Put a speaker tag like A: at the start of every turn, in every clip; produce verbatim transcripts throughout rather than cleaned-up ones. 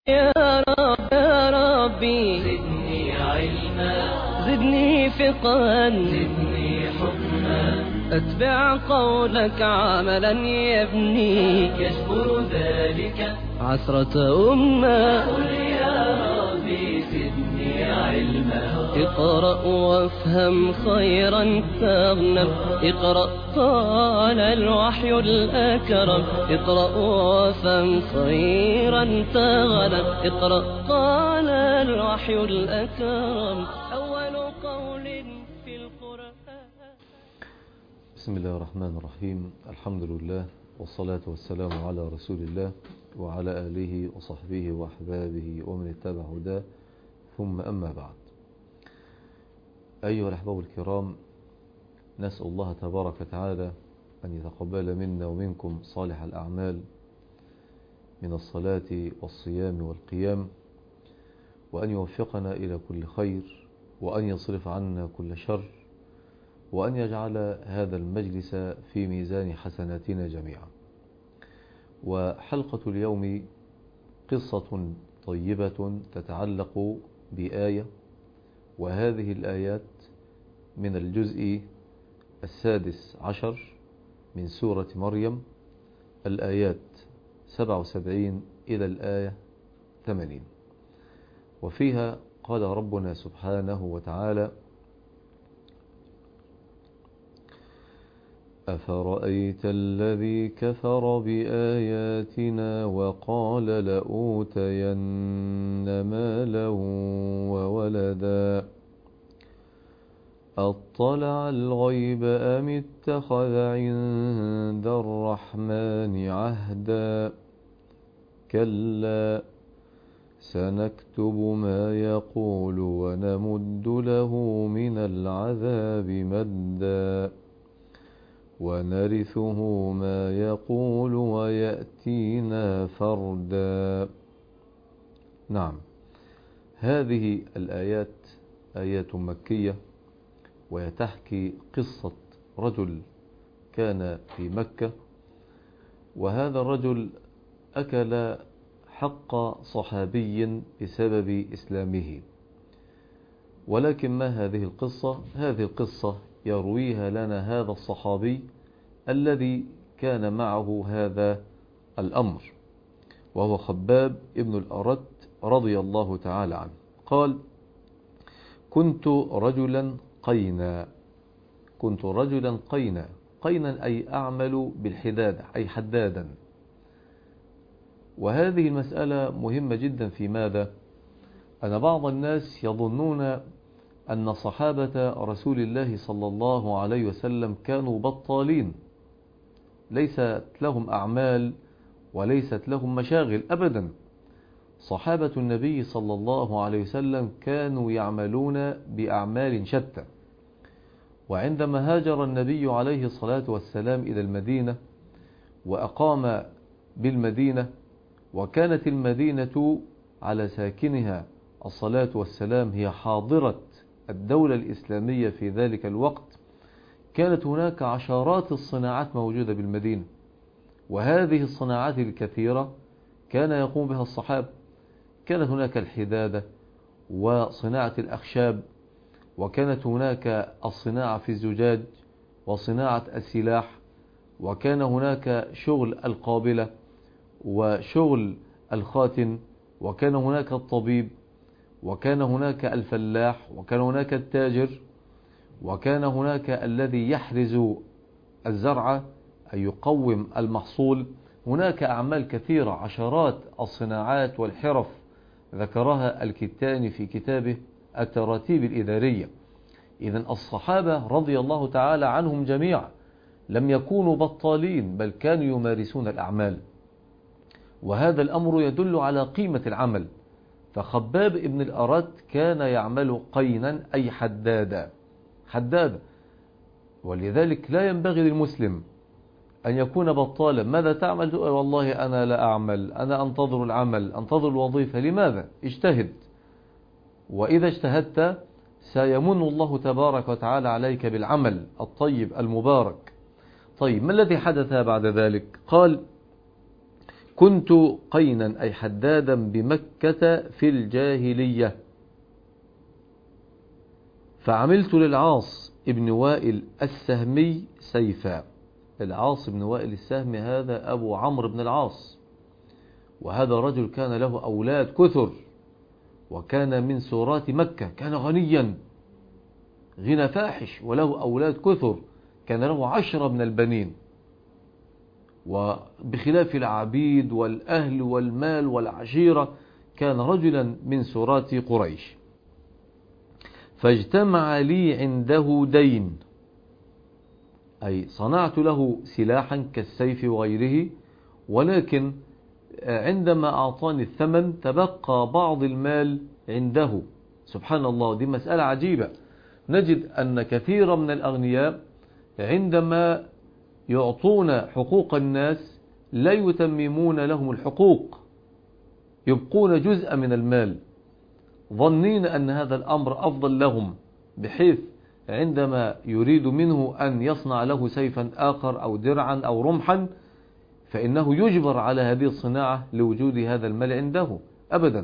A: يا رب يا ربي زدني علما، زدني فقها، زدني حكما، أتبع قولك عملا يبني، يجبر ذلك عثرة أمة. قل يا ربي زدني علما، اقرأ وافهم خيرا تغنم، اقرأ قال الوحي الأكرم، اقرأ وافهم خيرا تغنم، اقرأ قال الوحي الأكرم، أول قول في القرآن.
B: بسم الله الرحمن الرحيم. الحمد لله والصلاة والسلام على رسول الله وعلى آله وصحبه وأحبابه ومن اتبع هداه، ثم أما بعد. أيها الأحباب الكرام، نسأل الله تبارك وتعالى أن يتقبل منا ومنكم صالح الأعمال من الصلاة والصيام والقيام، وأن يوفقنا إلى كل خير، وأن يصرف عنا كل شر، وأن يجعل هذا المجلس في ميزان حسناتنا جميعا. وحلقة اليوم قصة طيبة تتعلق بآية، وهذه الآيات من الجزء السادس عشر من سورة مريم، الآيات سبعة وسبعين إلى الآية ثمانين. وفيها قال ربنا سبحانه وتعالى: أفرأيت الذي كفر بآياتنا وقال لأوتين مالا وولدا أطلع الغيب أم اتخذ عند الرحمن عهدا كلا سنكتب ما يقول ونمد له من العذاب مدا ونرثه ما يقول ويأتينا فردا. نعم، هذه الآيات آيات مكية، ويتحكي قصة رجل كان في مكة، وهذا الرجل أكل حق صحابي بسبب إسلامه. ولكن ما هذه القصة؟ هذه القصة يرويها لنا هذا الصحابي الذي كان معه هذا الأمر، وهو خباب ابن الأرت رضي الله تعالى عنه. قال: كنت رجلا قينا كنت رجلا قينا قينا أي أعمل بالحدادة، أي حدادا. وهذه المسألة مهمة جدا. في ماذا؟ أن بعض الناس يظنون أن صحابة رسول الله صلى الله عليه وسلم كانوا بطالين، ليست لهم أعمال وليست لهم مشاغل أبدا. صحابة النبي صلى الله عليه وسلم كانوا يعملون بأعمال شتى. وعندما هاجر النبي عليه الصلاة والسلام إلى المدينة وأقام بالمدينة، وكانت المدينة على ساكنها الصلاة والسلام هي حاضرة الدولة الإسلامية في ذلك الوقت، كانت هناك عشرات الصناعات موجودة بالمدينة، وهذه الصناعات الكثيرة كان يقوم بها الصحابة. كانت هناك الحدادة وصناعة الأخشاب، وكانت هناك الصناعة في الزجاج وصناعة السلاح، وكان هناك شغل القابلة وشغل الخاتم، وكان هناك الطبيب، وكان هناك الفلاح، وكان هناك التاجر، وكان هناك الذي يحرز الزرع أي يقوم المحصول. هناك أعمال كثيرة، عشرات الصناعات والحرف ذكرها الكتاني في كتابه التراتيب الإدارية. إذن الصحابة رضي الله تعالى عنهم جميعا لم يكونوا بطالين، بل كانوا يمارسون الأعمال، وهذا الأمر يدل على قيمة العمل. فخباب ابن الأرت كان يعمل قينا أي حدادا حدادا ولذلك لا ينبغي للمسلم أن يكون بطالا. ماذا تعمل؟ والله أنا لا أعمل، أنا أنتظر العمل، أنتظر الوظيفة. لماذا؟ اجتهد، وإذا اجتهدت سيمن الله تبارك وتعالى عليك بالعمل الطيب المبارك. طيب، ما الذي حدث بعد ذلك؟ قال: كنت قينا أي حدادا بمكة في الجاهلية، فعملت للعاص ابن وائل السهمي سيفا. العاص بن وائل السهمي هذا أبو عمرو بن العاص، وهذا رجل كان له أولاد كثر، وكان من سورات مكة، كان غنيا غنى فاحش وله أولاد كثر، كان له عشرة من البنين، وبخلاف العبيد والأهل والمال والعشيرة كان رجلا من سورات قريش. فاجتمع لي عنده دين، أي صنعت له سلاحا كالسيف وغيره، ولكن عندما أعطاني الثمن تبقى بعض المال عنده. سبحان الله، دي مسألة عجيبة. نجد أن كثيرا من الأغنياء عندما يعطون حقوق الناس لا يتممون لهم الحقوق، يبقون جزءا من المال ظنين أن هذا الأمر أفضل لهم، بحيث عندما يريد منه أن يصنع له سيفا آخر أو درعا أو رمحا فإنه يجبر على هذه الصناعة لوجود هذا المال عنده. أبدا.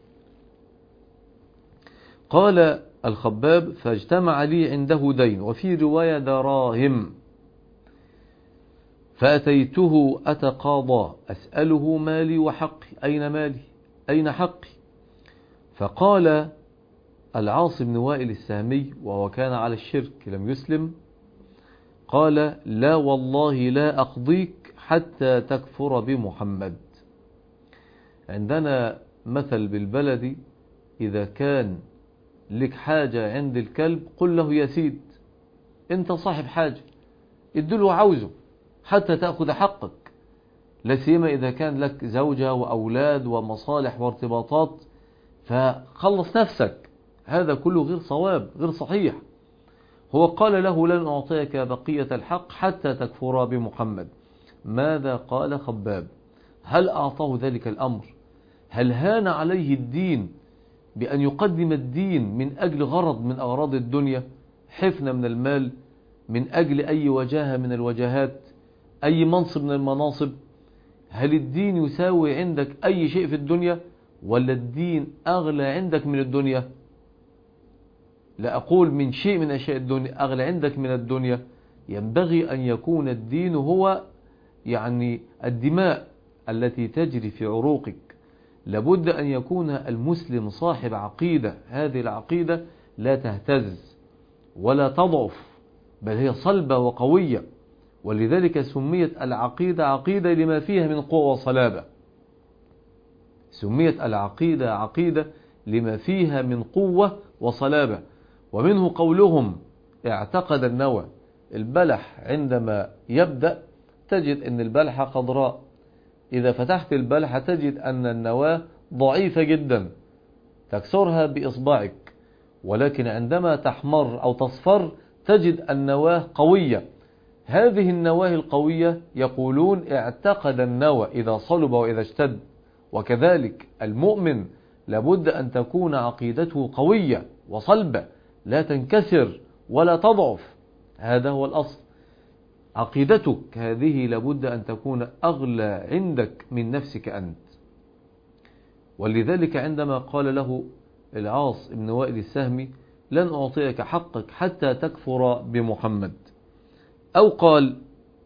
B: قال الخباب فاجتمع لي عنده دين، وفي رواية دراهم، فأتيته أتقاضى أسأله مالي وحقي، أين مالي أين حقي؟ فقال العاص بن وائل السهمي وهو كان على الشرك لم يسلم، قال لا والله لا أقضيك حتى تكفر بمحمد. عندنا مثل بالبلد، إذا كان لك حاجة عند الكلب قل له يا سيد، انت صاحب حاجة ادله عاوزه حتى تأخذ حقك، لا سيما إذا كان لك زوجة وأولاد ومصالح وارتباطات، فخلص نفسك. هذا كله غير صواب غير صحيح. هو قال له لن أعطيك بقية الحق حتى تكفر بمحمد. ماذا قال خباب؟ هل أعطاه ذلك الأمر؟ هل هان عليه الدين بأن يقدم الدين من أجل غرض من أغراض الدنيا، حفنة من المال، من أجل أي وجاهة من الوجاهات، أي منصب من المناصب؟ هل الدين يساوي عندك أي شيء في الدنيا، ولا الدين أغلى عندك من الدنيا؟ لا أقول من شيء من أشياء الدنيا أغلى عندك من الدنيا. ينبغي أن يكون الدين هو يعني الدماء التي تجري في عروقك. لابد أن يكون المسلم صاحب عقيدة، هذه العقيدة لا تهتز ولا تضعف، بل هي صلبة وقوية. ولذلك سميت العقيدة عقيدة لما فيها من قوة وصلابة. سميت العقيدة عقيدة لما فيها من قوة وصلابة. ومنه قولهم اعتقد النوى. البلح عندما يبدأ تجد أن البلحة خضراء، إذا فتحت البلحة تجد أن النواة ضعيفة جدا تكسرها بإصبعك، ولكن عندما تحمر أو تصفر تجد النواة قوية. هذه النواة القوية يقولون اعتقد النوى إذا صلب وإذا اشتد. وكذلك المؤمن لابد أن تكون عقيدته قوية وصلبة، لا تنكسر ولا تضعف. هذا هو الأصل. عقيدتك هذه لابد أن تكون أغلى عندك من نفسك أنت. ولذلك عندما قال له العاص بن وائل السهمي لن أعطيك حقك حتى تكفر بمحمد، أو قال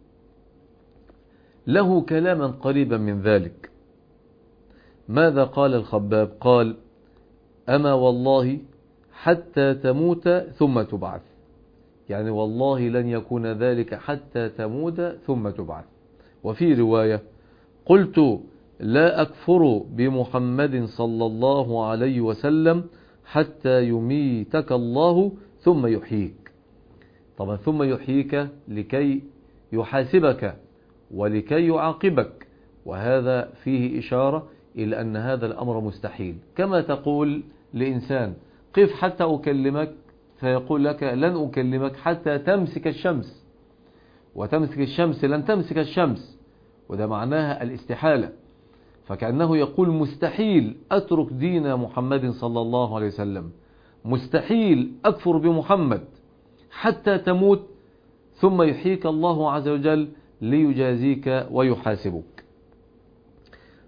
B: له كلاما قريبا من ذلك. ماذا قال الخباب؟ قال أما والله حتى تموت ثم تبعث، يعني والله لن يكون ذلك حتى تموت ثم تبعث. وفي رواية قلت لا أكفر بمحمد صلى الله عليه وسلم حتى يميتك الله ثم يحييك. طبعا ثم يحييك لكي يحاسبك ولكي يعاقبك، وهذا فيه إشارة إلى أن هذا الأمر مستحيل. كما تقول لإنسان قف حتى أكلمك، فيقول لك لن أكلمك حتى تمسك الشمس، وتمسك الشمس لن تمسك الشمس، وده معناها الاستحالة. فكأنه يقول مستحيل أترك دين محمد صلى الله عليه وسلم، مستحيل أكفر بمحمد حتى تموت ثم يحييك الله عز وجل ليجازيك ويحاسبك.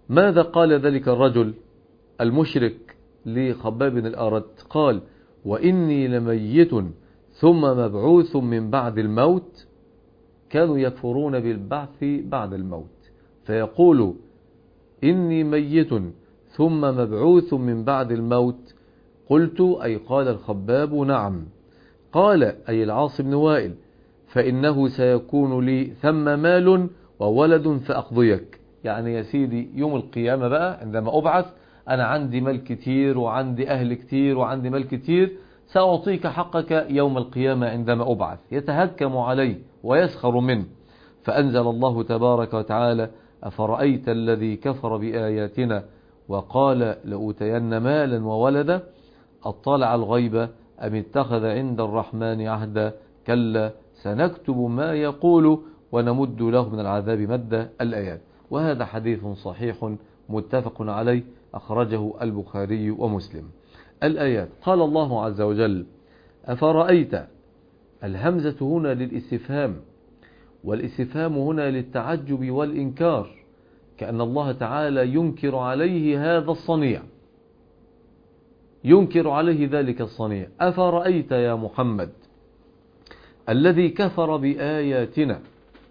B: ماذا قال ذلك الرجل المشرك لخباب بن الأرت؟ قال: وإني لميت ثم مبعوث من بعد الموت. كانوا يكفرون بالبعث بعد الموت، فيقول: إني ميت ثم مبعوث من بعد الموت. قلت: أي قال الخباب: نعم. قال أي العاص بن وائل: فإنه سيكون لي ثم مال وولد فأقضيك. يعني يا سيدي يوم القيامة بقى عندما أبعث أنا عندي مال كتير وعندي أهل كتير وعندي مال كتير، سأعطيك حقك يوم القيامة عندما أبعث. يتهكم عليه ويسخر منه. فأنزل الله تبارك وتعالى: أفرأيت الذي كفر بآياتنا وقال لأوتين مالا وولدا أطلع الغيب أم اتخذ عند الرحمن عهدا كلا سنكتب ما يقول ونمد له من العذاب مدا. الآيات. وهذا حديث صحيح متفق عليه أخرجه البخاري ومسلم. الآيات. قال الله عز وجل: أفرأيت. الهمزة هنا للاستفهام، والاستفهام هنا للتعجب والإنكار، كأن الله تعالى ينكر عليه هذا الصنيع، ينكر عليه ذلك الصنيع. أفرأيت يا محمد الذي كفر بآياتنا،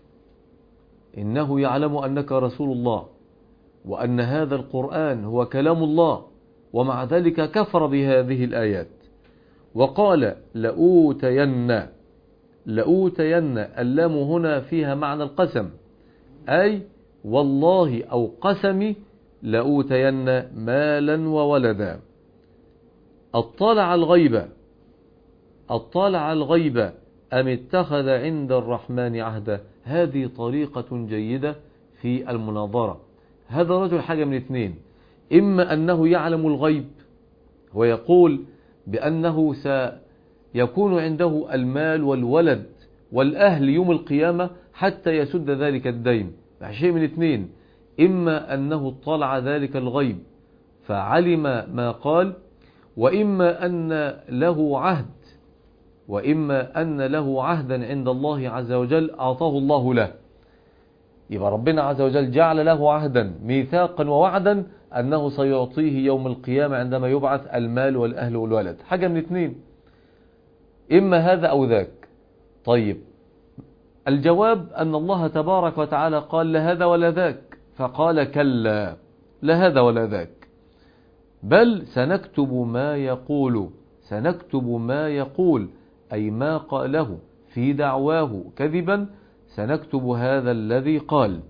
B: إنه يعلم أنك رسول الله وأن هذا القرآن هو كلام الله، ومع ذلك كفر بهذه الآيات وقال لأوتين. لأوتين اللام هنا فيها معنى القسم، أي والله أو قسمي لأوتين مالا وولدا. اطلع الغيب. اطلع الغيب أم اتخذ عند الرحمن عهدا. هذه طريقة جيدة في المناظرة. هذا رجل حاجة من اثنين: إما أنه يعلم الغيب ويقول بأنه سيكون عنده المال والولد والأهل يوم القيامة حتى يسد ذلك الدين. شيء من اثنين: إما أنه اطلع ذلك الغيب فعلم ما قال، وإما أن له عهد وإما أن له عهدا عند الله عز وجل أعطاه الله له. يبقى ربنا عز وجل جعل له عهدا ميثاقا ووعدا أنه سيعطيه يوم القيامة عندما يبعث المال والأهل والولد. حاجة من اثنين: إما هذا أو ذاك. طيب، الجواب أن الله تبارك وتعالى قال لا هذا ولا ذاك، فقال كلا لا هذا ولا ذاك، بل سنكتب ما يقول. سنكتب ما يقول أي ما قاله في دعواه كذبا، سنكتب هذا الذي قال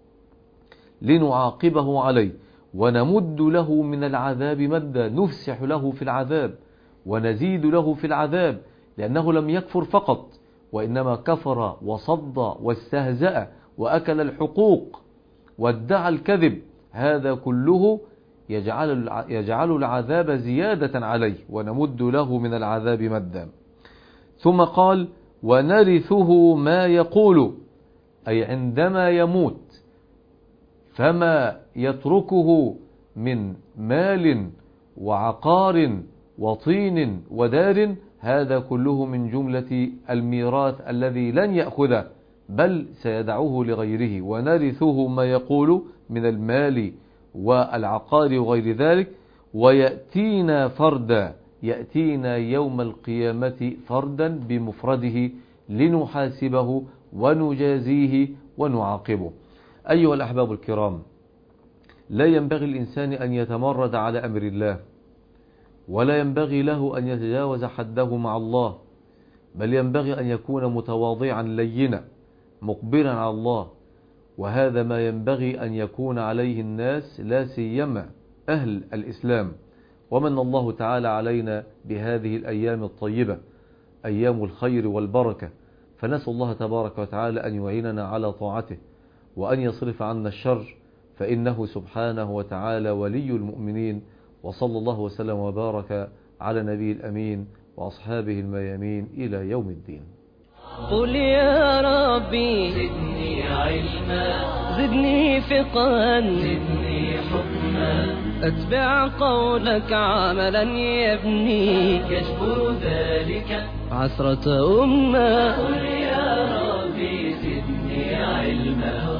B: لنعاقبه عليه ونمد له من العذاب مدا. نفسح له في العذاب ونزيد له في العذاب، لأنه لم يكفر فقط، وإنما كفر وصد واستهزأ وأكل الحقوق وادعى الكذب. هذا كله يجعل يجعل العذاب زيادة عليه، ونمد له من العذاب مدا. ثم قال ونرثه ما يقول، أي عندما يموت فما يتركه من مال وعقار وطين ودار، هذا كله من جملة الميراث الذي لن يأخذه بل سيدعوه لغيره. ونرثه ما يقول من المال والعقار وغير ذلك. ويأتينا فردا، يأتينا يوم القيامة فردا بمفرده لنحاسبه ونجازيه ونعاقبه. أيها الأحباب الكرام، لا ينبغي الإنسان أن يتمرد على أمر الله، ولا ينبغي له أن يتجاوز حده مع الله، بل ينبغي أن يكون متواضعا لينا مقبلا على الله. وهذا ما ينبغي أن يكون عليه الناس، لا سيما أهل الإسلام. ومن الله تعالى علينا بهذه الأيام الطيبة، أيام الخير والبركة، فنسأل الله تبارك وتعالى أن يعيننا على طاعته وأن يصرف عنا الشر، فإنه سبحانه وتعالى ولي المؤمنين. وصلى الله وسلم وبارك على نبي الأمين وأصحابه الميامين إلى يوم الدين.
A: قل يا ربي زدني علما، زدني فقها، زدني حكما، أتبع قولك عملا يبني يجبر ذلك عثرة أمة. قل يا ربي زدني علما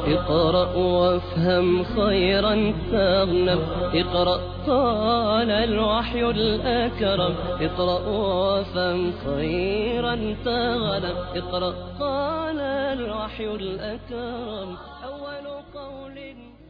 A: اقرأ وافهم خيرا تغنم. اقرأ قال الوحي الأكرم. اقرأ وافهم خيرا تغنم. اقرأ قال الوحي الأكرم. أول قول